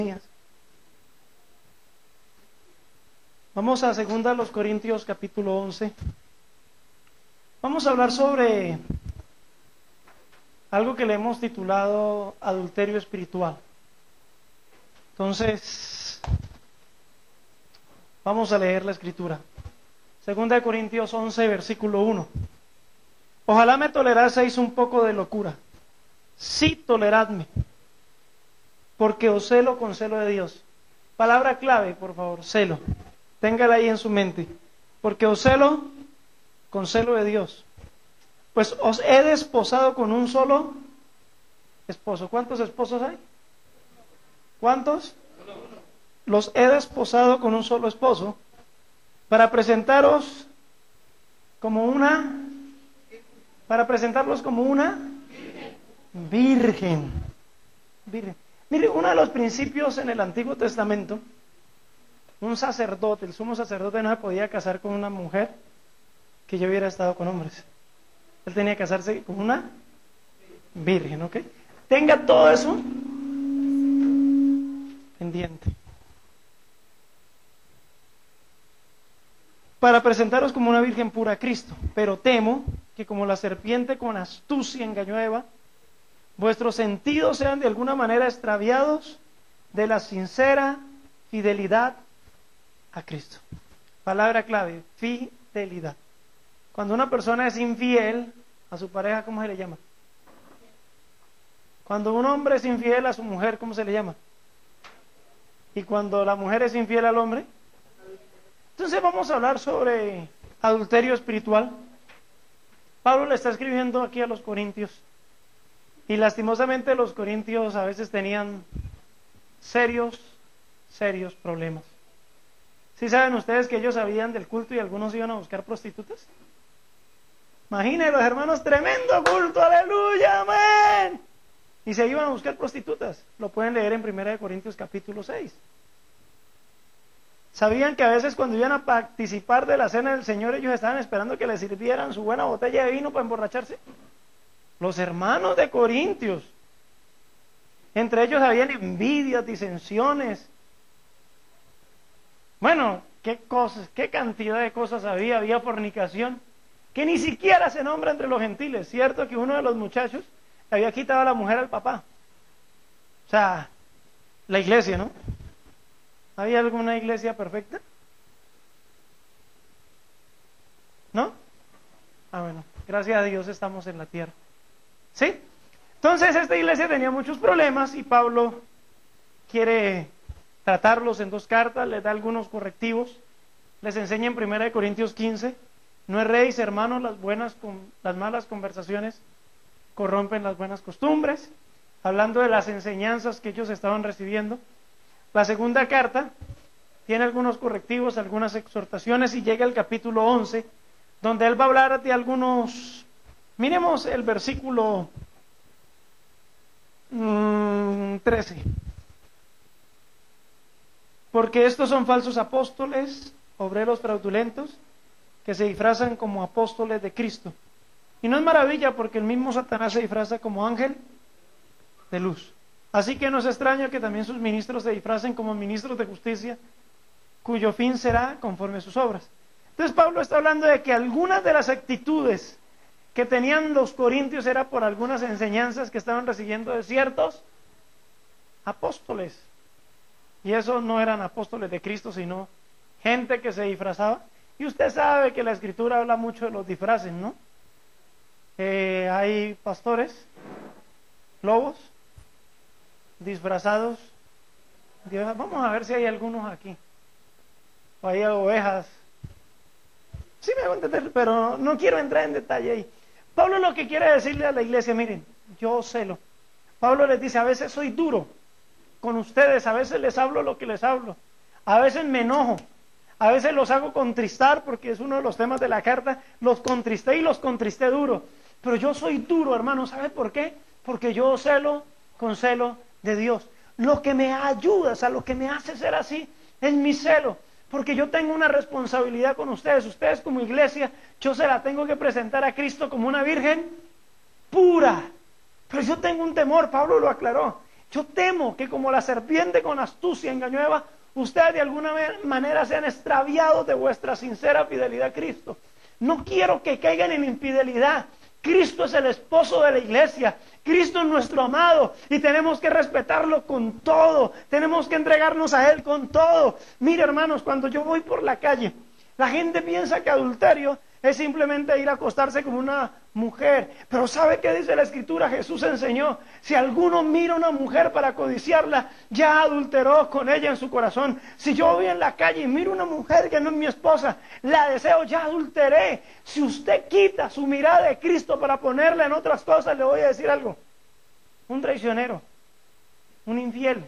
Vamos a 2 Corintios capítulo 11. Vamos a hablar sobre algo que le hemos titulado adulterio espiritual. Entonces, vamos a leer la escritura. 2 Corintios 11, versículo 1. Ojalá me toleraseis un poco de locura. Sí, toleradme, porque os celo con celo de Dios. Palabra clave, por favor, celo. Téngala ahí en su mente. Porque os celo con celo de Dios. Pues os he desposado con un solo esposo. ¿Cuántos esposos hay? ¿Cuántos? Los he desposado con un solo esposo para presentarlos como una virgen. Mire, uno de los principios en el Antiguo Testamento, un sacerdote, el sumo sacerdote no se podía casar con una mujer que ya hubiera estado con hombres. Él tenía que casarse con una virgen, ¿ok? Tenga todo eso pendiente. Para presentaros como una virgen pura a Cristo. Pero temo que como la serpiente con astucia engañó a Eva, vuestros sentidos sean de alguna manera extraviados de la sincera fidelidad a Cristo. Palabra clave, fidelidad. Cuando una persona es infiel a su pareja, ¿cómo se le llama? Cuando un hombre es infiel a su mujer, ¿cómo se le llama? Y cuando la mujer es infiel al hombre. Entonces vamos a hablar sobre adulterio espiritual. Pablo le está escribiendo aquí a los corintios. Y lastimosamente los corintios a veces tenían serios problemas. ¿Sí saben ustedes que ellos sabían del culto y algunos iban a buscar prostitutas? Imaginen los hermanos, tremendo culto, aleluya, amén. Y se iban a buscar prostitutas. Lo pueden leer en 1 Corintios capítulo 6. ¿Sabían que a veces cuando iban a participar de la cena del Señor, ellos estaban esperando que les sirvieran su buena botella de vino para emborracharse? Los hermanos de Corintios. Entre ellos habían envidias, disensiones. Bueno, qué cosas, qué cantidad de cosas había fornicación, que ni siquiera se nombra entre los gentiles. Cierto que uno de los muchachos le había quitado a la mujer al papá. O sea, la iglesia, ¿no? ¿Había alguna iglesia perfecta? ¿No? Ah, bueno, gracias a Dios estamos en la tierra. ¿Sí? Entonces esta iglesia tenía muchos problemas y Pablo quiere tratarlos en 2 cartas, les da algunos correctivos, les enseña en 1 Corintios 15, no erréis, hermanos, las malas conversaciones corrompen las buenas costumbres, hablando de las enseñanzas que ellos estaban recibiendo. La 2 carta tiene algunos correctivos, algunas exhortaciones y llega el capítulo 11, donde él va a hablar de algunos, miremos el versículo 13. Porque estos son falsos apóstoles, obreros fraudulentos, que se disfrazan como apóstoles de Cristo. Y no es maravilla porque el mismo Satanás se disfraza como ángel de luz. Así que no es extraño que también sus ministros se disfracen como ministros de justicia, cuyo fin será conforme a sus obras. Entonces Pablo está hablando de que algunas de las actitudes que tenían los corintios era por algunas enseñanzas que estaban recibiendo de ciertos apóstoles. Y esos no eran apóstoles de Cristo, sino gente que se disfrazaba. Y usted sabe que la Escritura habla mucho de los disfraces, ¿no? Hay pastores, lobos, disfrazados. Vamos a ver si hay algunos aquí. O hay ovejas. Sí me hago entender, pero no quiero entrar en detalle ahí. Pablo lo que quiere decirle a la iglesia, miren, yo celo. Pablo les dice, a veces soy duro con ustedes, a veces les hablo lo que les hablo, a veces me enojo, a veces los hago contristar, porque es uno de los temas de la carta, los contristé y los contristé duro, pero yo soy duro, hermano, ¿sabe por qué? Porque yo celo con celo de Dios. Lo que me ayuda, o sea, lo que me hace ser así, es mi celo, porque yo tengo una responsabilidad con ustedes como iglesia, yo se la tengo que presentar a Cristo como una virgen pura, pero yo tengo un temor, Pablo lo aclaró. Yo temo que como la serpiente con astucia engañó a Eva, ustedes de alguna manera sean extraviados de vuestra sincera fidelidad a Cristo. No quiero que caigan en infidelidad. Cristo es el esposo de la iglesia. Cristo es nuestro amado y tenemos que respetarlo con todo. Tenemos que entregarnos a Él con todo. Mire, hermanos, cuando yo voy por la calle, la gente piensa que adulterio es simplemente ir a acostarse con una mujer. Pero ¿sabe qué dice la Escritura? Jesús enseñó: si alguno mira a una mujer para codiciarla, ya adulteró con ella en su corazón. Si yo voy en la calle y miro a una mujer que no es mi esposa, la deseo, ya adulteré. Si usted quita su mirada de Cristo para ponerla en otras cosas, le voy a decir algo: un traicionero, un infiel.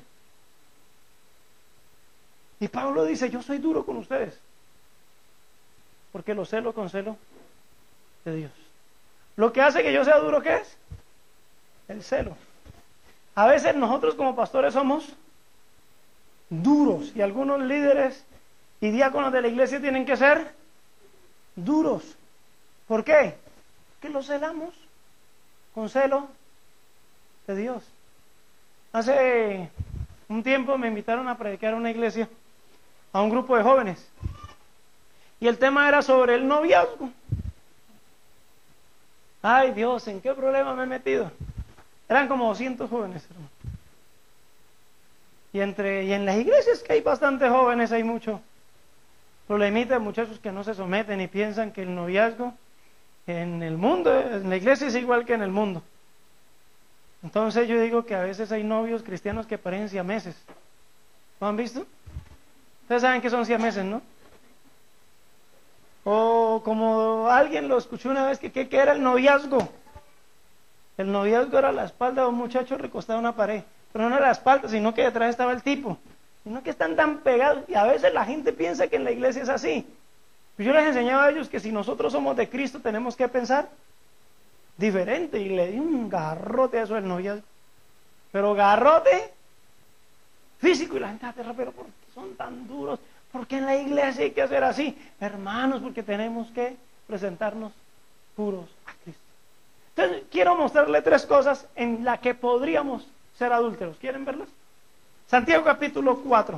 Y Pablo dice: yo soy duro con ustedes, porque lo celo con celo de Dios. Lo que hace que yo sea duro, ¿qué es? El celo. A veces nosotros como pastores somos duros, y algunos líderes y diáconos de la iglesia tienen que ser duros. ¿Por qué? Porque los celamos con celo de Dios. Hace un tiempo me invitaron a predicar a una iglesia, a un grupo de jóvenes, y el tema era sobre el noviazgo. Ay Dios, ¿en qué problema me he metido? Eran como 200 jóvenes, hermano. Y en las iglesias que hay bastantes jóvenes, hay mucho problemita de muchachos que no se someten y piensan que el noviazgo en el mundo, en la iglesia es igual que en el mundo. Entonces yo digo que a veces hay novios cristianos que parecen siameses. ¿Lo han visto? Ustedes saben que son siameses, ¿no? O como alguien lo escuchó una vez, que era el noviazgo. El noviazgo era la espalda de un muchacho recostado en una pared. Pero no era la espalda, sino que detrás estaba el tipo. Sino que están tan pegados. Y a veces la gente piensa que en la iglesia es así. Pues yo les enseñaba a ellos que si nosotros somos de Cristo tenemos que pensar diferente. Y le di un garrote a eso del noviazgo. Pero garrote físico. Y la gente aterra, pero ¿por qué son tan duros? Porque en la iglesia hay que hacer así, hermanos, porque tenemos que presentarnos puros a Cristo. Entonces, quiero mostrarle 3 cosas en las que podríamos ser adúlteros. ¿Quieren verlas? Santiago capítulo 4.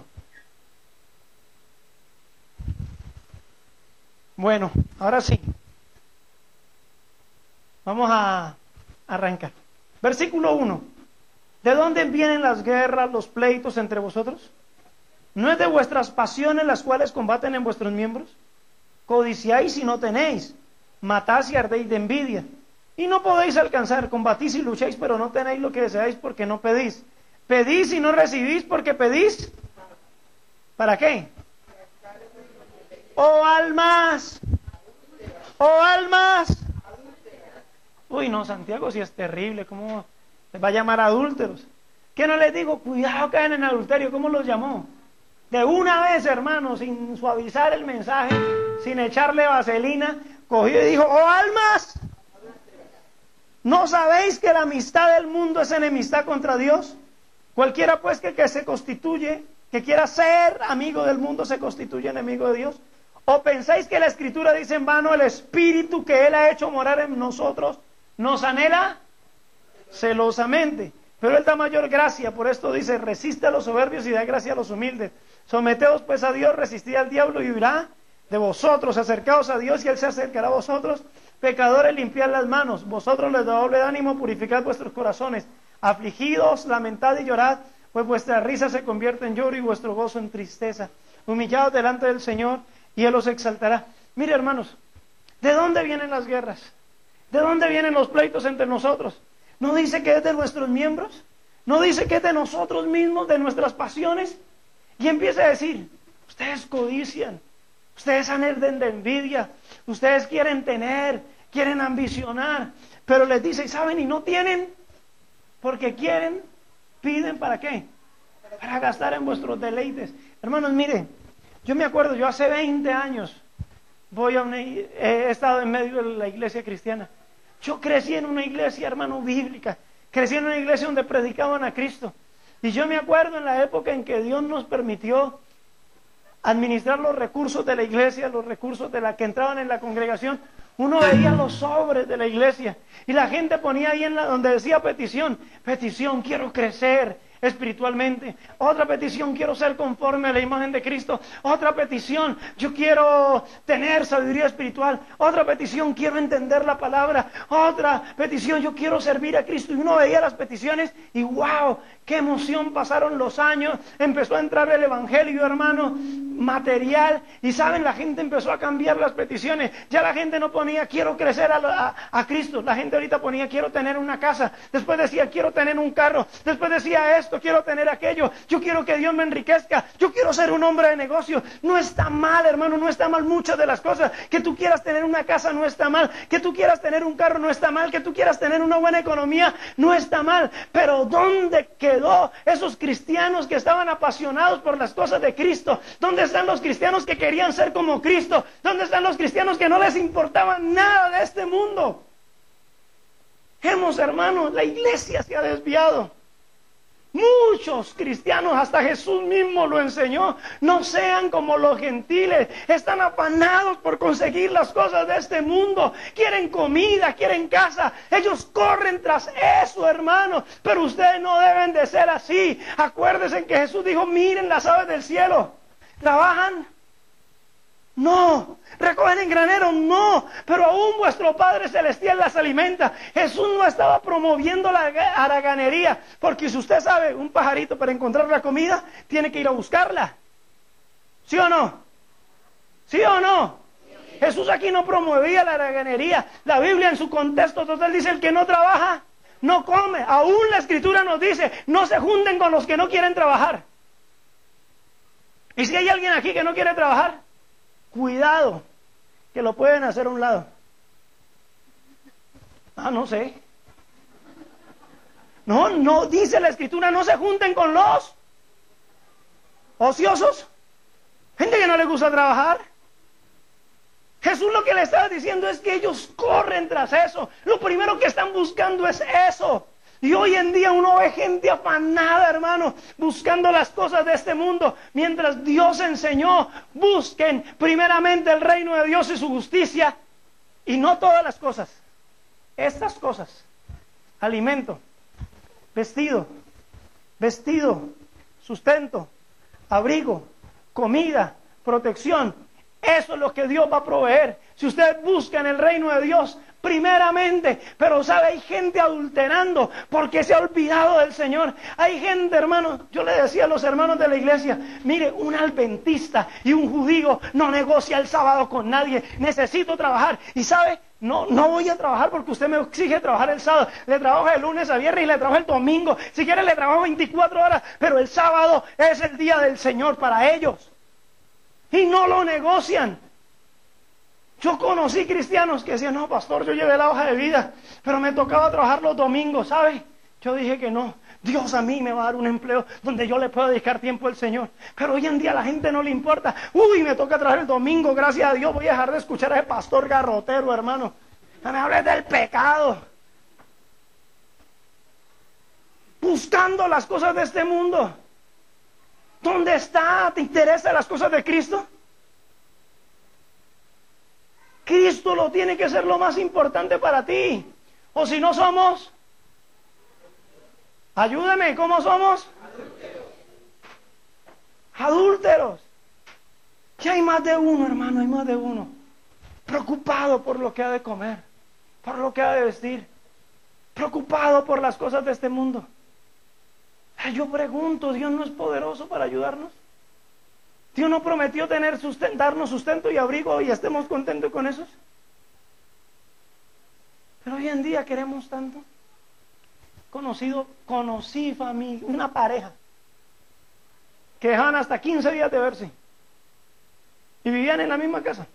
Bueno, ahora sí. Vamos a arrancar. Versículo 1. ¿De dónde vienen las guerras, los pleitos entre vosotros? ¿No es de vuestras pasiones las cuales combaten en vuestros miembros? Codiciáis y no tenéis, matáis y ardéis de envidia, y no podéis alcanzar, combatís y lucháis, pero no tenéis lo que deseáis porque no pedís. Pedís y no recibís porque pedís. ¿Para qué? ¡Oh almas! ¡Oh almas! Uy, no, Santiago sí es terrible. ¿Cómo les va a llamar adúlteros? ¿Qué no les digo? Cuidado, caen en adulterio. ¿Cómo los llamó? De una vez, hermano, sin suavizar el mensaje, sin echarle vaselina, cogió y dijo: ¡oh almas! ¿No sabéis que la amistad del mundo es enemistad contra Dios? Cualquiera pues que se constituye, que quiera ser amigo del mundo, se constituye enemigo de Dios. ¿O pensáis que la Escritura dice en vano: el Espíritu que Él ha hecho morar en nosotros nos anhela celosamente? Pero Él da mayor gracia, por esto dice: resiste a los soberbios y da gracia a los humildes. Someteos pues a Dios, resistid al diablo y huirá de vosotros. Acercaos a Dios y Él se acercará a vosotros. Pecadores, limpiad las manos. Vosotros les da doble de ánimo, purificad vuestros corazones. Afligidos, lamentad y llorad, pues vuestra risa se convierte en lloro y vuestro gozo en tristeza. Humillados delante del Señor y Él os exaltará. Mire, hermanos, ¿de dónde vienen las guerras? ¿De dónde vienen los pleitos entre nosotros? ¿No dice que es de nuestros miembros? ¿No dice que es de nosotros mismos, de nuestras pasiones? Y empieza a decir: ustedes codician, ustedes anhelan de envidia, ustedes quieren tener, quieren ambicionar, pero les dice: ¿saben? Y no tienen, porque quieren, piden, ¿para qué? Para gastar en vuestros deleites. Hermanos, mire, yo me acuerdo, yo hace 20 años he estado en medio de la iglesia cristiana. Yo crecí en una iglesia, hermano, bíblica. Crecí en una iglesia donde predicaban a Cristo. Y yo me acuerdo en la época en que Dios nos permitió administrar los recursos de la iglesia, los recursos de la que entraban en la congregación. Uno veía los sobres de la iglesia y la gente ponía ahí donde decía petición, quiero crecer, espiritualmente. Otra petición, quiero ser conforme a la imagen de Cristo. Otra petición, yo quiero tener sabiduría espiritual. Otra petición, quiero entender la palabra. Otra petición, yo quiero servir a Cristo. Y uno veía las peticiones y wow, qué emoción, pasaron los años, empezó a entrar el evangelio, hermano, material, y saben, la gente empezó a cambiar las peticiones. Ya la gente no ponía quiero crecer a Cristo, la gente ahorita ponía quiero tener una casa, después decía quiero tener un carro, después decía esto, quiero tener aquello, yo quiero que Dios me enriquezca, yo quiero ser un hombre de negocio. No está mal, hermano, no está mal muchas de las cosas. Que tú quieras tener una casa no está mal, que tú quieras tener un carro no está mal, que tú quieras tener una buena economía no está mal. Pero ¿dónde quedó esos cristianos que estaban apasionados por las cosas de Cristo? ¿Dónde están los cristianos que querían ser como Cristo? ¿Dónde están los cristianos que no les importaba nada de este mundo? Hermanos, la iglesia se ha desviado. Muchos cristianos, hasta Jesús mismo lo enseñó, no sean como los gentiles, están afanados por conseguir las cosas de este mundo, quieren comida, quieren casa, ellos corren tras eso, hermanos, pero ustedes no deben de ser así. Acuérdense que Jesús dijo, miren las aves del cielo, ¿trabajan? No. ¿Recogen en granero? No. Pero aún vuestro Padre Celestial las alimenta. Jesús no estaba promoviendo la haraganería, porque si usted sabe, un pajarito para encontrar la comida tiene que ir a buscarla. ¿Sí o no? ¿Sí o no? Sí. Jesús aquí no promovía la haraganería. La Biblia en su contexto total dice, el que no trabaja no come. Aún la Escritura nos dice, no se junten con los que no quieren trabajar. Y si hay alguien aquí que no quiere trabajar, cuidado, que lo pueden hacer a un lado. No sé. No, dice la Escritura, no se junten con los ociosos, gente que no le gusta trabajar. Jesús lo que le estaba diciendo es que ellos corren tras eso. Lo primero que están buscando es eso. Y hoy en día uno ve gente afanada, hermano, buscando las cosas de este mundo, mientras Dios enseñó, busquen primeramente el reino de Dios y su justicia, y no todas las cosas. Estas cosas, alimento, vestido, sustento, abrigo, comida, protección, eso es lo que Dios va a proveer. Si ustedes buscan el reino de Dios, primeramente, pero sabe, hay gente adulterando porque se ha olvidado del Señor. Hay gente, hermano, yo le decía a los hermanos de la iglesia, mire, un adventista y un judío no negocia el sábado con nadie. Necesito trabajar, y sabe, no voy a trabajar porque usted me exige trabajar el sábado. Le trabajo de lunes a viernes y le trabajo el domingo, si quiere le trabajo 24 horas, pero el sábado es el día del Señor para ellos, y no lo negocian. Yo conocí cristianos que decían, no, pastor, yo llevé la hoja de vida, pero me tocaba trabajar los domingos, ¿sabe? Yo dije que no, Dios a mí me va a dar un empleo donde yo le pueda dedicar tiempo al Señor. Pero hoy en día a la gente no le importa. Uy, me toca trabajar el domingo, gracias a Dios voy a dejar de escuchar a ese pastor garrotero, hermano. No me hables del pecado. Buscando las cosas de este mundo. ¿Dónde está? ¿Te interesan las cosas de Cristo? Cristo lo tiene que ser lo más importante para ti. O si no somos, ayúdeme, ¿cómo somos? Adúlteros. Que hay más de uno, hermano, hay más de uno. Preocupado por lo que ha de comer, por lo que ha de vestir, preocupado por las cosas de este mundo. Yo pregunto, ¿Dios no es poderoso para ayudarnos? ¿Dios no prometió darnos sustento y abrigo y estemos contentos con esos? Pero hoy en día queremos tanto. Conocí familia, una pareja que dejaban hasta 15 días de verse y vivían en la misma casa.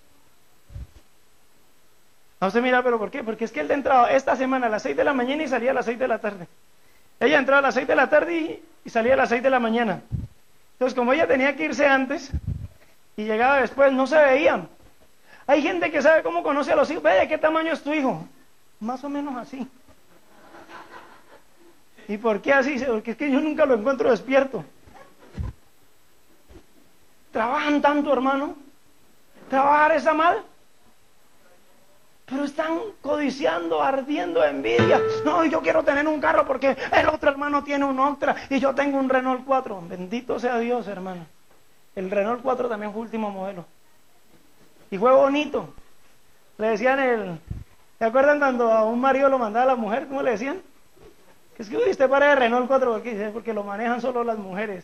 No se mira, pero ¿por qué? Porque es que él entraba esta semana a las 6 de la mañana y salía a las 6 de la tarde. Ella entraba a las 6 de la tarde y salía a las 6 de la mañana. Entonces, como ella tenía que irse antes y llegaba después, no se veían. Hay gente que sabe cómo conoce a los hijos. Ve, ¿de qué tamaño es tu hijo? Más o menos así. ¿Y por qué así? Porque es que yo nunca lo encuentro despierto. ¿Trabajan tanto, hermano? ¿Trabajar está mal? pero están codiciando, ardiendo de envidia. No, yo quiero tener un carro porque el otro hermano tiene un Octra y yo tengo un Renault 4. Bendito sea Dios, hermano. El Renault 4 también fue último modelo. Y fue bonito. Le decían ¿se acuerdan cuando a un marido lo mandaba la mujer? ¿Cómo le decían? Que es que usted para el Renault 4 porque lo manejan solo las mujeres.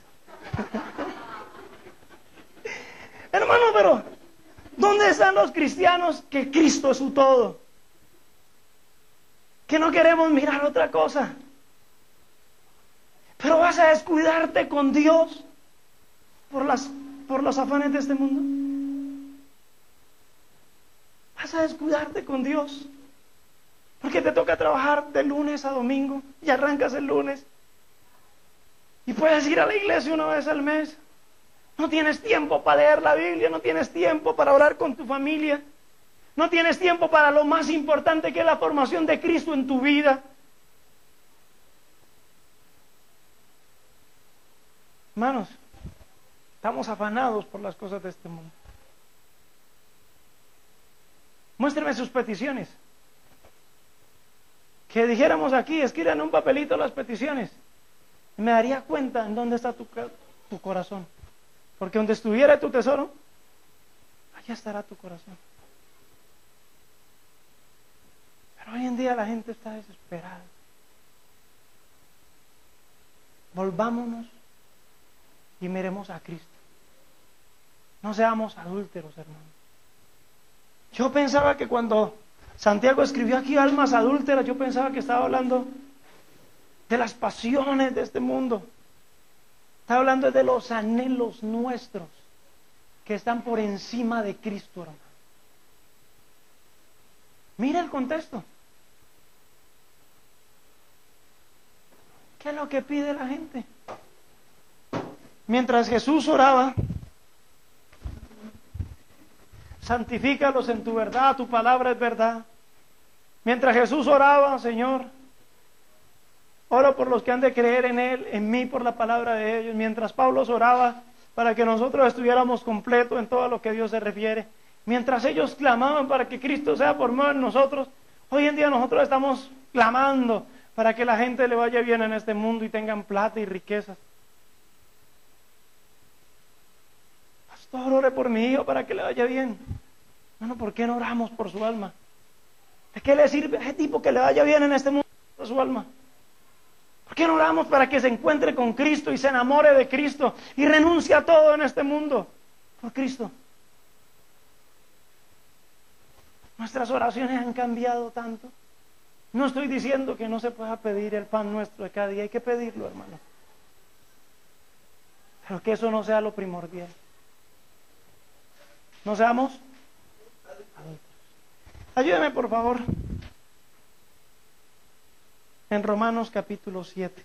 Hermano, pero ¿dónde están los cristianos que Cristo es su todo? Que no queremos mirar otra cosa. Pero vas a descuidarte con Dios por los afanes de este mundo. Vas a descuidarte con Dios. Porque te toca trabajar de lunes a domingo y arrancas el lunes. Y puedes ir a la iglesia una vez al mes. No tienes tiempo para leer la Biblia, no tienes tiempo para orar con tu familia, no tienes tiempo para lo más importante que es la formación de Cristo en tu vida. Hermanos, estamos afanados por las cosas de este mundo. Muéstrame sus peticiones. Que dijéramos aquí, escriban en un papelito las peticiones. Me daría cuenta en dónde está tu corazón. Porque donde estuviera tu tesoro, allá estará tu corazón. Pero hoy en día la gente está desesperada. Volvámonos y miremos a Cristo. No seamos adúlteros, hermano. Yo pensaba que cuando Santiago escribió aquí almas adúlteras, yo pensaba que estaba hablando de las pasiones de este mundo. Está hablando de los anhelos nuestros que están por encima de Cristo, hermano. Mira el contexto. ¿Qué es lo que pide la gente? Mientras Jesús oraba, santifícalos en tu verdad, tu palabra es verdad. Mientras Jesús oraba, Señor, oro por los que han de creer en Él, en mí por la palabra de ellos. Mientras Pablo oraba para que nosotros estuviéramos completos en todo lo que Dios se refiere. Mientras ellos clamaban para que Cristo sea formado en nosotros, hoy en día nosotros estamos clamando para que la gente le vaya bien en este mundo y tengan plata y riquezas. Pastor, ore por mi hijo para que le vaya bien. Bueno, ¿por qué no oramos por su alma? ¿De qué le sirve a ese tipo que le vaya bien en este mundo por su alma? ¿Por qué no oramos para que se encuentre con Cristo y se enamore de Cristo y renuncie a todo en este mundo por Cristo? Nuestras oraciones han cambiado tanto. No estoy diciendo que no se pueda pedir el pan nuestro de cada día, hay que pedirlo, hermano. Pero que eso no sea lo primordial. No seamos adultos. Ayúdeme, por favor, en Romanos capítulo 7.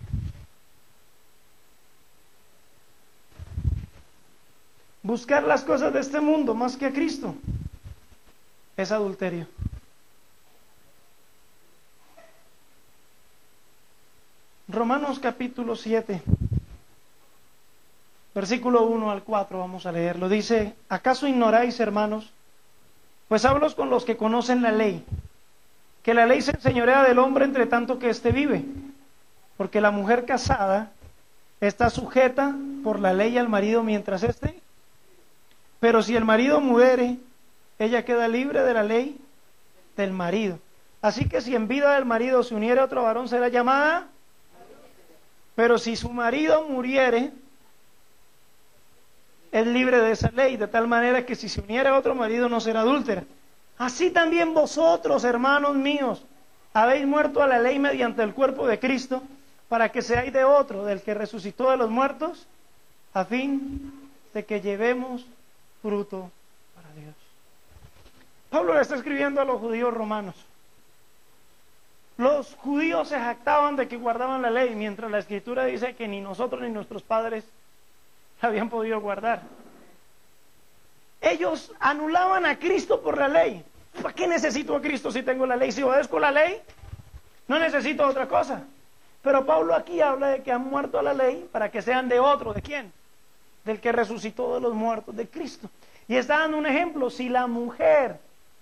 Buscar las cosas de este mundo más que a Cristo es adulterio. Romanos capítulo 7, versículo 1 al 4, vamos a leerlo. Dice: ¿acaso ignoráis, hermanos? Pues hablo con los que conocen la ley, que la ley se enseñorea del hombre entre tanto que éste vive, porque la mujer casada está sujeta por la ley al marido mientras éste, pero si el marido muere, ella queda libre de la ley del marido. Así que si en vida del marido se uniere a otro varón, será llamada. Pero si su marido muriere, es libre de esa ley, de tal manera que si se uniere a otro marido no será adúltera. Así también vosotros, hermanos míos, habéis muerto a la ley mediante el cuerpo de Cristo, para que seáis de otro, del que resucitó de los muertos, a fin de que llevemos fruto para Dios. Pablo le está escribiendo a los judíos romanos. Los judíos se jactaban de que guardaban la ley, mientras la Escritura dice que ni nosotros ni nuestros padres la habían podido guardar. Ellos anulaban a Cristo por la ley. ¿Para qué necesito a Cristo si tengo la ley? Si obedezco la ley, no necesito otra cosa. Pero Pablo aquí habla de que han muerto a la ley para que sean de otro. ¿De quién? Del que resucitó de los muertos, de Cristo. Y está dando un ejemplo. Si la mujer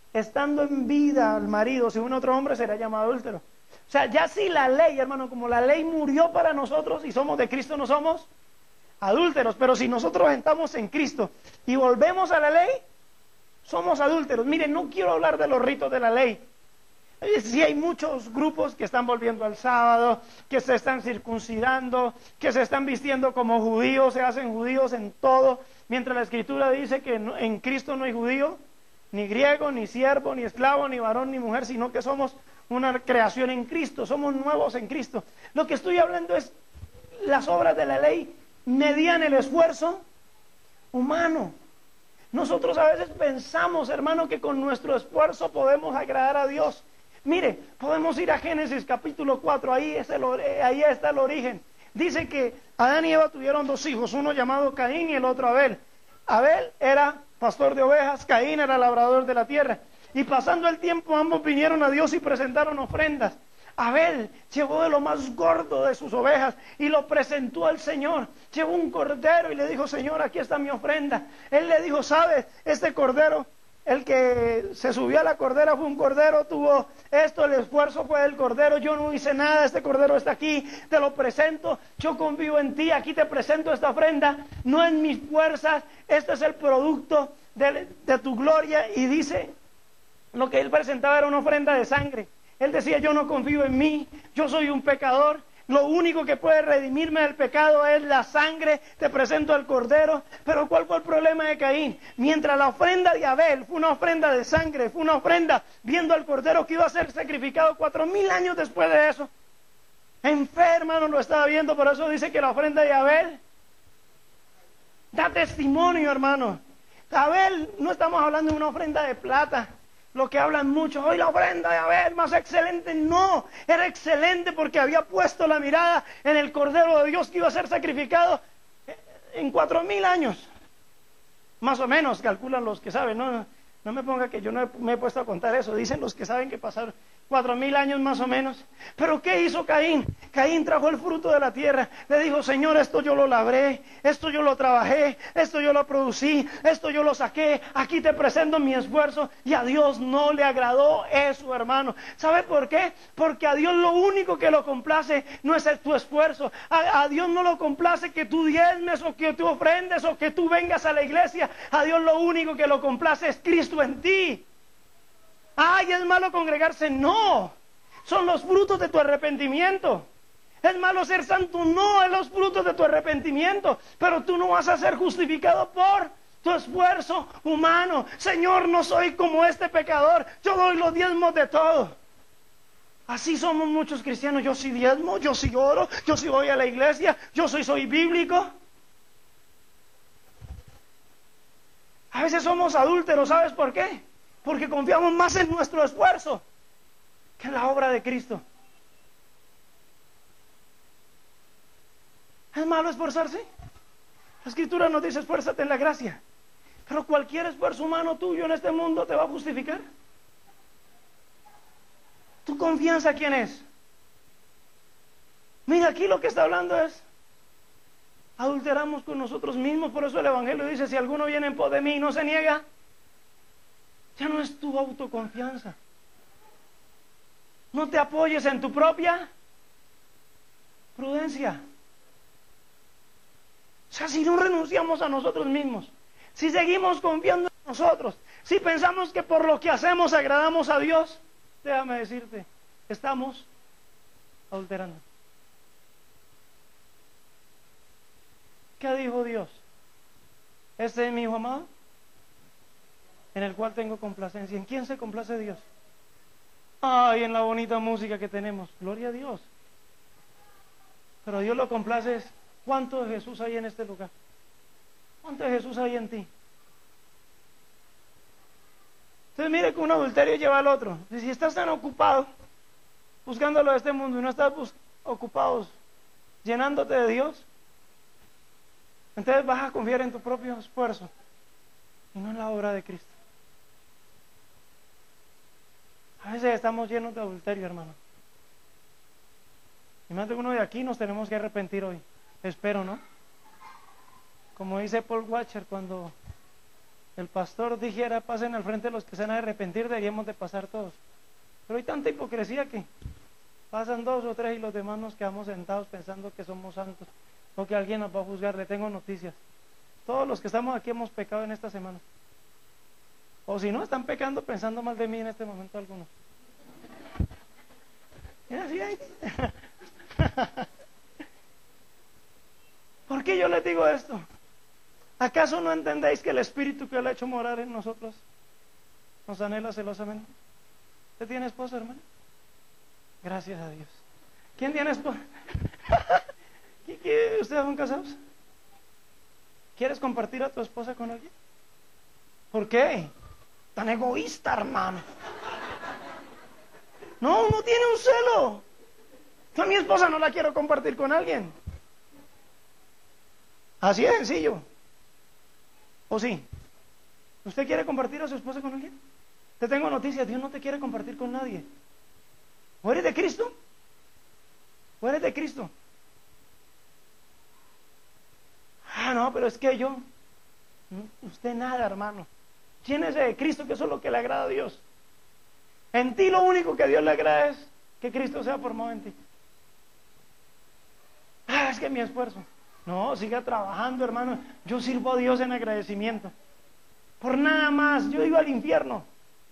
estando en vida al marido, si un otro hombre será llamado adúltero. O sea, ya si la ley, hermano, como la ley murió para nosotros y somos de Cristo, no somos adúlteros. Pero si nosotros estamos en Cristo y volvemos a la ley, somos adúlteros. Miren, no quiero hablar de los ritos de la ley. Sí, hay muchos grupos que están volviendo al sábado, que se están circuncidando, que se están vistiendo como judíos, se hacen judíos en todo, mientras la Escritura dice que en Cristo no hay judío, ni griego, ni siervo, ni esclavo, ni varón, ni mujer, sino que somos una creación en Cristo, somos nuevos en Cristo. Lo que estoy hablando es las obras de la ley medían el esfuerzo humano. Nosotros a veces pensamos, hermano, que con nuestro esfuerzo podemos agradar a Dios. Mire, podemos ir a Génesis capítulo 4, ahí está el origen. Dice que Adán y Eva tuvieron dos hijos, uno llamado Caín y el otro Abel. Abel era pastor de ovejas, Caín era labrador de la tierra. Y pasando el tiempo ambos vinieron a Dios y presentaron ofrendas. Abel llevó de lo más gordo de sus ovejas y lo presentó al Señor. Llevó un cordero y le dijo: Señor, aquí está mi ofrenda. Él le dijo: ¿sabes? Este cordero, el que se subió a la cordera fue un cordero, tuvo esto, el esfuerzo fue del cordero, yo no hice nada, este cordero está aquí, te lo presento, yo confío en ti, aquí te presento esta ofrenda, no en mis fuerzas, este es el producto de tu gloria. Y dice, lo que él presentaba era una ofrenda de sangre. Él decía: yo no confío en mí, yo soy un pecador, lo único que puede redimirme del pecado es la sangre, te presento al cordero. Pero ¿cuál fue el problema de Caín? Mientras la ofrenda de Abel fue una ofrenda de sangre, fue una ofrenda viendo al cordero que iba a ser sacrificado 4000 años después de eso, en fe, hermano, lo estaba viendo. Por eso dice que la ofrenda de Abel da testimonio, hermano. Abel, no estamos hablando de una ofrenda de plata, lo que hablan mucho, hoy la ofrenda de Abel más excelente. No, era excelente porque había puesto la mirada en el Cordero de Dios que iba a ser sacrificado en 4000 años. Más o menos, calculan los que saben, no me ponga que yo no me he puesto a contar eso, dicen los que saben que pasaron 4000 años más o menos. Pero ¿qué hizo Caín? Caín trajo el fruto de la tierra, le dijo: Señor, esto yo lo labré, esto yo lo trabajé, esto yo lo producí, esto yo lo saqué, aquí te presento mi esfuerzo. Y a Dios no le agradó eso, hermano. ¿Sabe por qué? Porque a Dios lo único que lo complace no es tu esfuerzo. A Dios no lo complace que tú diezmes o que tú ofrendes o que tú vengas a la iglesia. A Dios lo único que lo complace es Cristo en ti. Ay, es malo congregarse. No, son los frutos de tu arrepentimiento. Es malo ser santo. No, es los frutos de tu arrepentimiento. Pero tú no vas a ser justificado por tu esfuerzo humano. Señor, no soy como este pecador, yo doy los diezmos de todo. Así somos muchos cristianos. Yo sí diezmo, yo sí oro, yo sí voy a la iglesia, yo soy bíblico. A veces somos adúlteros. ¿Sabes por qué? Porque confiamos más en nuestro esfuerzo que en la obra de Cristo. ¿Es malo esforzarse? La Escritura nos dice: esfuérzate en la gracia. Pero cualquier esfuerzo humano tuyo en este mundo te va a justificar. ¿Tu confianza quién es? Mira, aquí lo que está hablando es: adulteramos con nosotros mismos. Por eso el Evangelio dice: si alguno viene en pos de mí y no se niega, ya no es tu autoconfianza. No te apoyes en tu propia prudencia. O sea, si no renunciamos a nosotros mismos, si seguimos confiando en nosotros, si pensamos que por lo que hacemos agradamos a Dios, déjame decirte, estamos adulterando. ¿Qué dijo Dios? Este es mi Hijo amado, en el cual tengo complacencia. ¿En quién se complace Dios? Ay, en la bonita música que tenemos. Gloria a Dios. Pero a Dios lo complace es: ¿cuánto de Jesús hay en este lugar? ¿Cuánto de Jesús hay en ti? Entonces mire que un adulterio lleva al otro. Si estás tan ocupado buscando lo de este mundo y no estás ocupado llenándote de Dios, entonces vas a confiar en tu propio esfuerzo y no en la obra de Cristo. A veces estamos llenos de adulterio, hermano. Y más de uno de aquí nos tenemos que arrepentir hoy. Espero, ¿no? Como dice Paul Washer cuando el pastor dijera, pasen al frente los que se van a arrepentir, deberíamos de pasar todos. Pero hay tanta hipocresía que pasan 2 o 3 y los demás nos quedamos sentados pensando que somos santos o que alguien nos va a juzgar. Le tengo noticias. Todos los que estamos aquí hemos pecado en esta semana. O si no, están pecando pensando mal de mí en este momento algunos. ¿Por qué yo les digo esto? ¿Acaso no entendéis que el Espíritu que Él ha hecho morar en nosotros nos anhela celosamente? ¿Usted tiene esposa, hermano? Gracias a Dios. ¿Quién tiene esposa? ¿Ustedes son casados? ¿Quieres compartir a tu esposa con alguien? ¿Por qué? Tan egoísta, hermano. No, uno tiene un celo. Yo a mi esposa no la quiero compartir con alguien. Así de sencillo. ¿O sí? ¿Usted quiere compartir a su esposa con alguien? Te tengo noticias, Dios no te quiere compartir con nadie. ¿O eres de Cristo? ¿O eres de Cristo? Ah, no, pero es que yo... Usted nada, hermano. ¿Quién es de Cristo? Que eso es lo que le agrada a Dios. En ti lo único que a Dios le agrada es que Cristo sea formado en ti. Ah, es que mi esfuerzo. No, siga trabajando, hermano. Yo sirvo a Dios en agradecimiento. Por nada más, yo iba al infierno.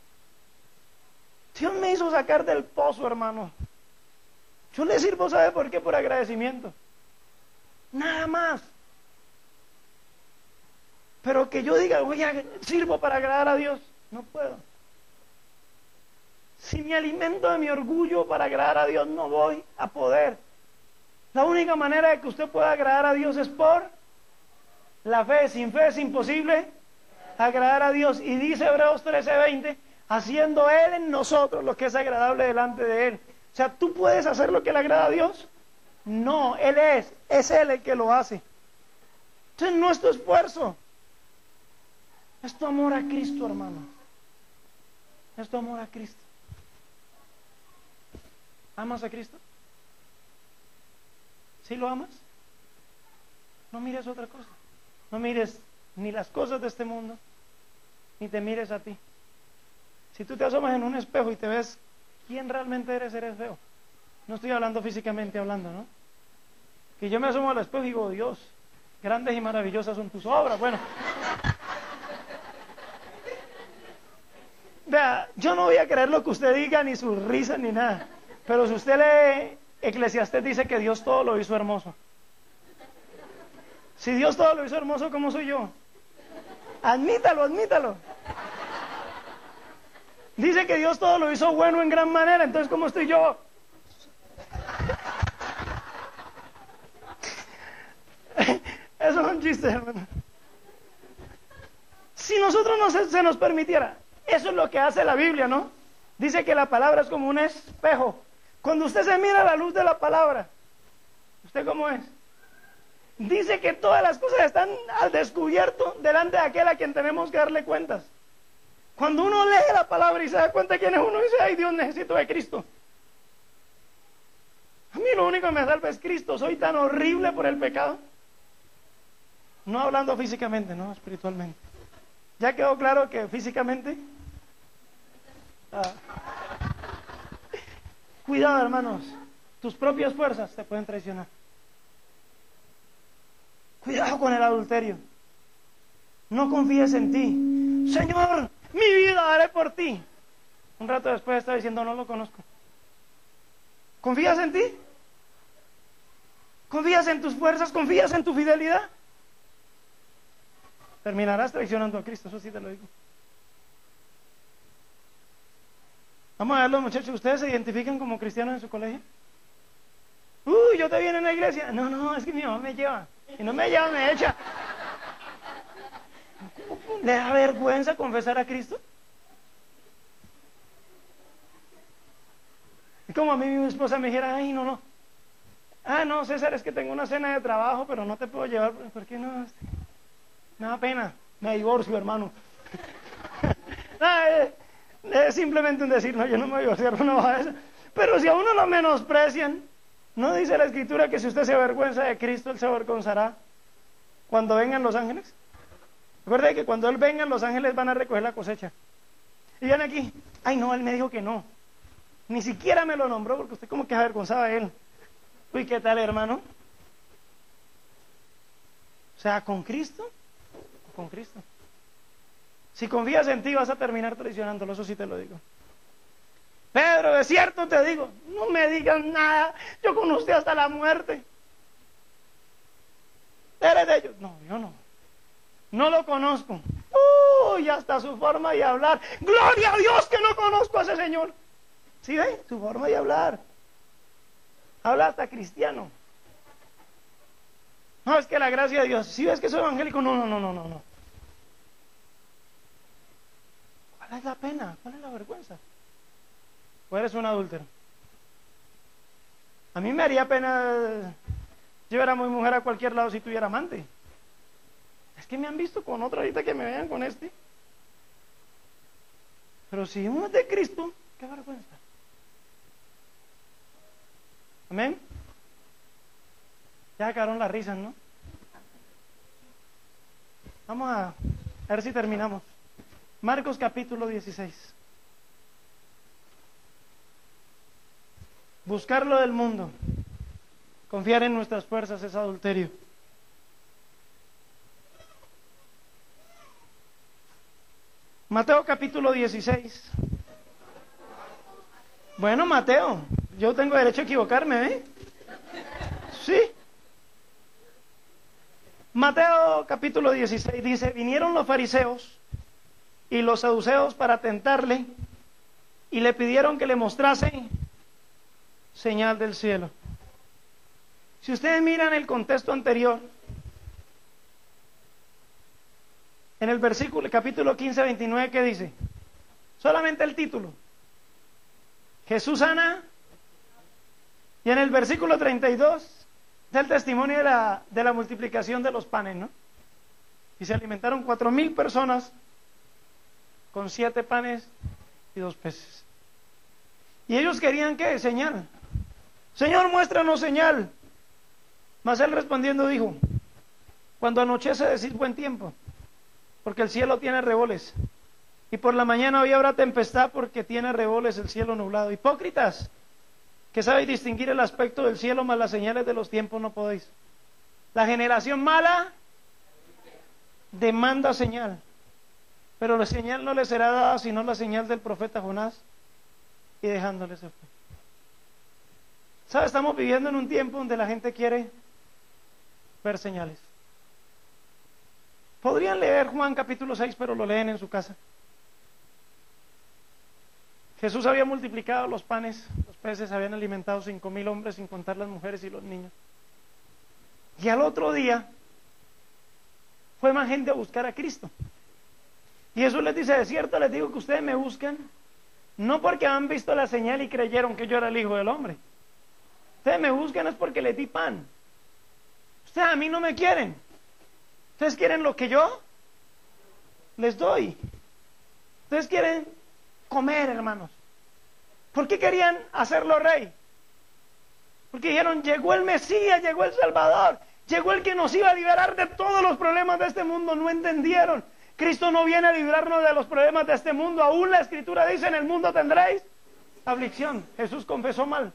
Dios me hizo sacar del pozo, hermano. Yo le sirvo, ¿sabe por qué? Por agradecimiento. Nada más. Pero que yo diga, oye, sirvo para agradar a Dios, no puedo. Si me alimento de mi orgullo para agradar a Dios, no voy a poder. La única manera de que usted pueda agradar a Dios es por la fe. Sin fe es imposible agradar a Dios. Y dice Hebreos 13:20, haciendo Él en nosotros lo que es agradable delante de Él. O sea, ¿tú puedes hacer lo que le agrada a Dios? No, Él es Él el que lo hace. Entonces no es tu esfuerzo, es tu amor a Cristo, hermano. Es tu amor a Cristo. ¿Amas a Cristo? ¿Sí lo amas? No mires otra cosa. No mires ni las cosas de este mundo, ni te mires a ti. Si tú te asomas en un espejo y te ves quién realmente eres feo. No estoy hablando físicamente hablando, ¿no? Que yo me asomo al espejo y digo, Dios, grandes y maravillosas son tus obras. Bueno, vea, yo no voy a creer lo que usted diga, ni sus risas, ni nada. Pero si usted lee Eclesiastés, dice que Dios todo lo hizo hermoso. Si Dios todo lo hizo hermoso, ¿cómo soy yo? Admítalo, admítalo. Dice que Dios todo lo hizo bueno en gran manera, entonces ¿cómo estoy yo? Eso es un chiste, hermano. Si nosotros no se nos permitiera, eso es lo que hace la Biblia, ¿no? Dice que la palabra es como un espejo. Cuando usted se mira a la luz de la palabra, ¿usted cómo es? Dice que todas las cosas están al descubierto delante de aquel a quien tenemos que darle cuentas. Cuando uno lee la palabra y se da cuenta quién es uno, dice, ay Dios, necesito de Cristo. A mí lo único que me salva es Cristo. Soy tan horrible por el pecado. No hablando físicamente, no, espiritualmente. ¿Ya quedó claro que físicamente? Cuidado, hermanos. Tus propias fuerzas te pueden traicionar. Cuidado con el adulterio. No confíes en ti. Señor, mi vida daré por ti. Un rato después está diciendo, no lo conozco. ¿Confías en ti? ¿Confías en tus fuerzas? ¿Confías en tu fidelidad? Terminarás traicionando a Cristo, eso sí te lo digo. Vamos a verlo, muchachos. ¿Ustedes se identifican como cristianos en su colegio? Yo te vi en la iglesia. No, es que mi mamá me lleva. Y no me lleva, me echa. ¿Le da vergüenza confesar a Cristo? Y como a mí mi esposa me dijera, ay, no. Ah, no, César, es que tengo una cena de trabajo, pero no te puedo llevar. ¿Por qué no? Me da pena. Me divorcio, hermano. Es simplemente un decir, no, yo no me voy a divorciar, no va a eso. Pero si a uno lo menosprecian, ¿no dice la Escritura que si usted se avergüenza de Cristo, Él se avergonzará cuando vengan los ángeles? Recuerde que cuando Él venga, los ángeles van a recoger la cosecha. Y viene aquí, ay no, Él me dijo que no. Ni siquiera me lo nombró porque usted como que avergonzaba a Él. Uy, ¿qué tal, hermano? O sea, ¿con Cristo? Con Cristo. Si confías en ti vas a terminar traicionándolo, eso sí te lo digo. Pedro, de cierto te digo, no me digas nada, yo con usted hasta la muerte. ¿Eres de ellos? No, yo no. No lo conozco. Uy, hasta su forma de hablar. Gloria a Dios que no conozco a ese señor. ¿Sí ve? Su forma de hablar. Habla hasta cristiano. No, es que la gracia de Dios. ¿Sí ves que soy evangélico? No. ¿Cuál es la pena? ¿Cuál es la vergüenza? ¿O eres un adúltero? A mí me haría pena llevar a mi mujer a cualquier lado si tuviera amante. Es que me han visto con otro, ahorita que me vean con este. Pero si uno es de Cristo, qué vergüenza. Amén. Ya acabaron las risas, ¿no? Vamos a ver si terminamos. Marcos capítulo 16. Buscar lo del mundo, confiar en nuestras fuerzas es adulterio. Mateo capítulo 16. Bueno, Mateo, yo tengo derecho a equivocarme, ¿eh? Sí. Mateo capítulo 16 dice, vinieron los fariseos y los saduceos para tentarle y le pidieron que le mostrase señal del cielo. Si ustedes miran el contexto anterior, en el versículo, capítulo 15, 29, ¿qué dice? Solamente el título. Jesús sana. Y en el versículo 32, da el testimonio de la multiplicación de los panes, ¿no? Y se alimentaron 4,000 personas con 7 panes y 2 peces. Y ellos querían, ¿qué? Señal. Señor, muéstranos señal. Mas él respondiendo dijo, cuando anochece decid buen tiempo, porque el cielo tiene revoles, y por la mañana hoy habrá tempestad porque tiene revoles el cielo nublado. Hipócritas, que sabéis distinguir el aspecto del cielo, mas las señales de los tiempos no podéis. La generación mala demanda señal, pero la señal no le será dada sino la señal del profeta Jonás, y dejándole se fue. ¿Sabe? Estamos viviendo en un tiempo donde la gente quiere ver señales. Podrían leer Juan capítulo 6, pero lo leen en su casa. Jesús había multiplicado los panes, los peces, habían alimentado 5,000 hombres sin contar las mujeres y los niños. Y al otro día fue más gente a buscar a Cristo. Y Jesús les dice, de cierto les digo que ustedes me buscan, no porque han visto la señal y creyeron que yo era el Hijo del Hombre. Ustedes me buscan es porque les di pan. Ustedes a mí no me quieren. Ustedes quieren lo que yo les doy. Ustedes quieren comer, hermanos. ¿Por qué querían hacerlo rey? Porque dijeron, llegó el Mesías, llegó el Salvador, llegó el que nos iba a liberar de todos los problemas de este mundo. No entendieron. Cristo no viene a librarnos de los problemas de este mundo. Aún la Escritura dice, en el mundo tendréis aflicción. Jesús confesó mal.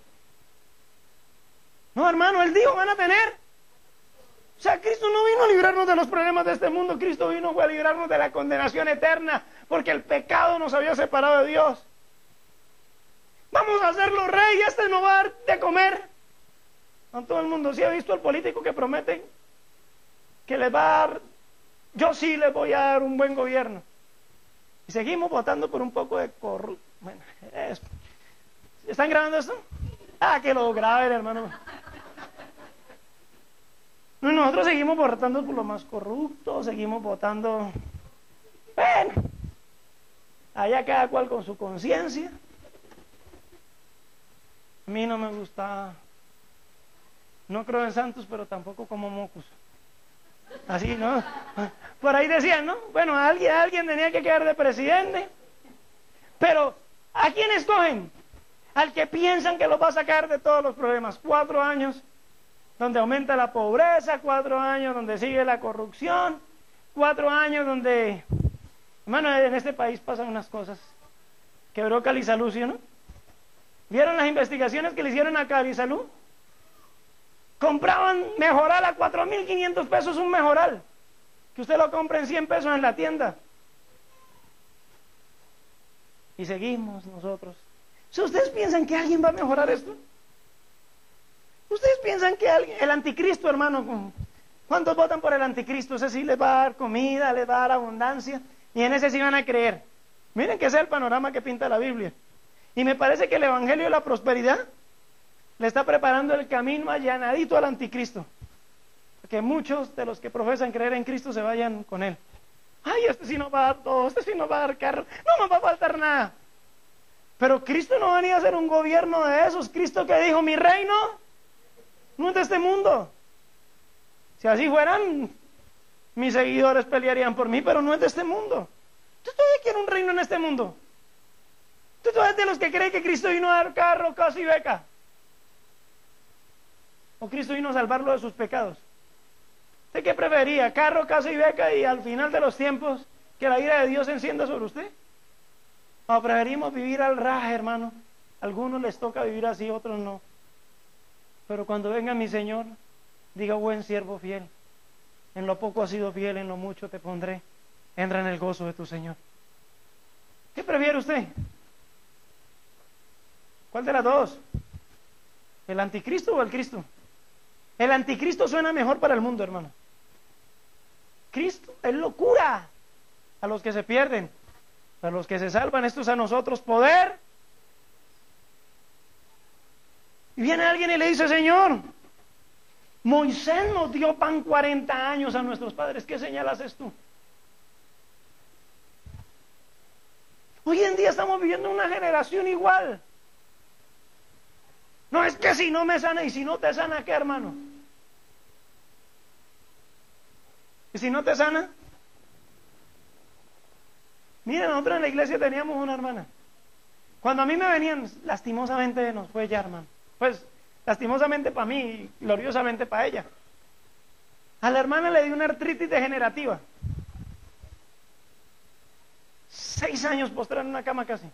No, hermano, Él dijo, van a tener. O sea, Cristo no vino a librarnos de los problemas de este mundo. Cristo vino a librarnos de la condenación eterna, porque el pecado nos había separado de Dios. Vamos a hacerlo rey, este no va a dar de comer. No todo el mundo sí ha visto al político que promete que les va a dar, yo sí les voy a dar un buen gobierno. Y seguimos votando por un poco de corrupción. Bueno, ¿están grabando esto? Ah, que lo graben, hermano. Nosotros seguimos votando por lo más corrupto, seguimos votando. Bueno, allá cada cual con su conciencia. A mí no me gusta. No creo en santos, pero tampoco como mocos. Así, ¿no? Por ahí decían, ¿no? Bueno, alguien tenía que quedar de presidente. Pero, ¿a quién escogen? Al que piensan que los va a sacar de todos los problemas. 4 años donde aumenta la pobreza, 4 años donde sigue la corrupción, 4 años donde, hermano, en este país pasan unas cosas. Quebró Calizalú, ¿sí o no? ¿Vieron las investigaciones que le hicieron a Calizalú? Compraban mejoral a 4.500 pesos un mejoral, que usted lo compra en 100 pesos en la tienda. Y seguimos nosotros. Si ustedes piensan que alguien va a mejorar esto, ustedes piensan que alguien, el anticristo, hermano, ¿cuántos votan por el anticristo? Ese sí les va a dar comida, les va a dar abundancia, y en ese sí van a creer. Miren que ese es el panorama que pinta la Biblia. Y me parece que el evangelio de la prosperidad le está preparando el camino allanadito al anticristo, que muchos de los que profesan creer en Cristo se vayan con él. Ay, este sí nos va a dar todo, este sí nos va a dar carro, no nos va a faltar nada. Pero Cristo no venía a hacer un gobierno de esos. Cristo que dijo, mi reino no es de este mundo. Si así fueran, mis seguidores pelearían por mí, pero no es de este mundo. ¿Tú todavía quieres un reino en este mundo? ¿Tú todavía eres de los que creen que Cristo vino a dar carro, casa y beca? ¿O Cristo vino a salvarlo de sus pecados? ¿Usted qué prefería? ¿Carro, casa y beca y al final de los tiempos que la ira de Dios se encienda sobre usted? ¿O preferimos vivir al raje, hermano? Algunos les toca vivir así, otros no. Pero cuando venga mi Señor, diga, buen siervo fiel, en lo poco has sido fiel, en lo mucho te pondré, entra en el gozo de tu Señor. ¿Qué prefiere usted? ¿Cuál de las dos? ¿El anticristo o el Cristo? El anticristo suena mejor para el mundo, hermano. Cristo es locura a los que se pierden, para los que se salvan, esto es a nosotros poder. Y viene alguien y le dice, Señor, Moisés nos dio pan 40 años a nuestros padres, ¿qué señal haces tú? Hoy en día estamos viviendo una generación igual. No es que si no me sana, y si no te sana, ¿qué, hermano? ¿Y si no te sana? Mira, nosotros en la iglesia teníamos una hermana. Cuando a mí me venían, lastimosamente nos fue ya, hermano. Pues, lastimosamente para mí y gloriosamente para ella. A la hermana le dio una artritis degenerativa. 6 años postrada en una cama casi.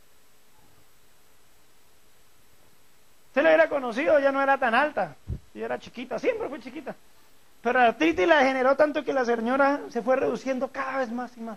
Usted la hubiera conocido, ya no era tan alta, ella era chiquita, siempre fue chiquita. Pero la artritis la generó tanto que la señora se fue reduciendo cada vez más y más.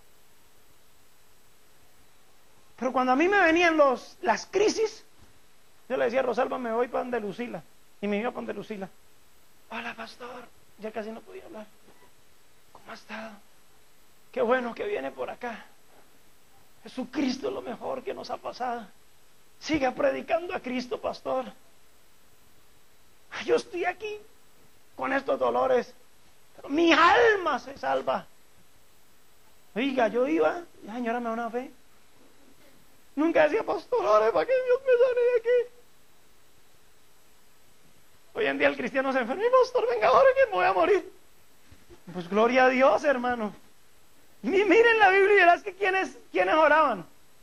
Pero cuando a mí me venían las crisis, yo le decía, Rosalba, me voy para donde Lucila. Y me iba para donde Lucila. Hola, pastor. Ya casi no podía hablar. ¿Cómo ha estado? Qué bueno que viene por acá. Jesucristo es lo mejor que nos ha pasado. Siga predicando a Cristo, pastor. Yo estoy aquí con estos dolores, pero mi alma se salva. Oiga, yo iba, la señora me da una fe. Nunca decía, pastor, ore para que Dios me sane de aquí. Hoy en día el cristiano se enferma, pastor, venga ahora que me voy a morir. Pues gloria a Dios, hermano. Miren la Biblia y verás que ¿quiénes oraban?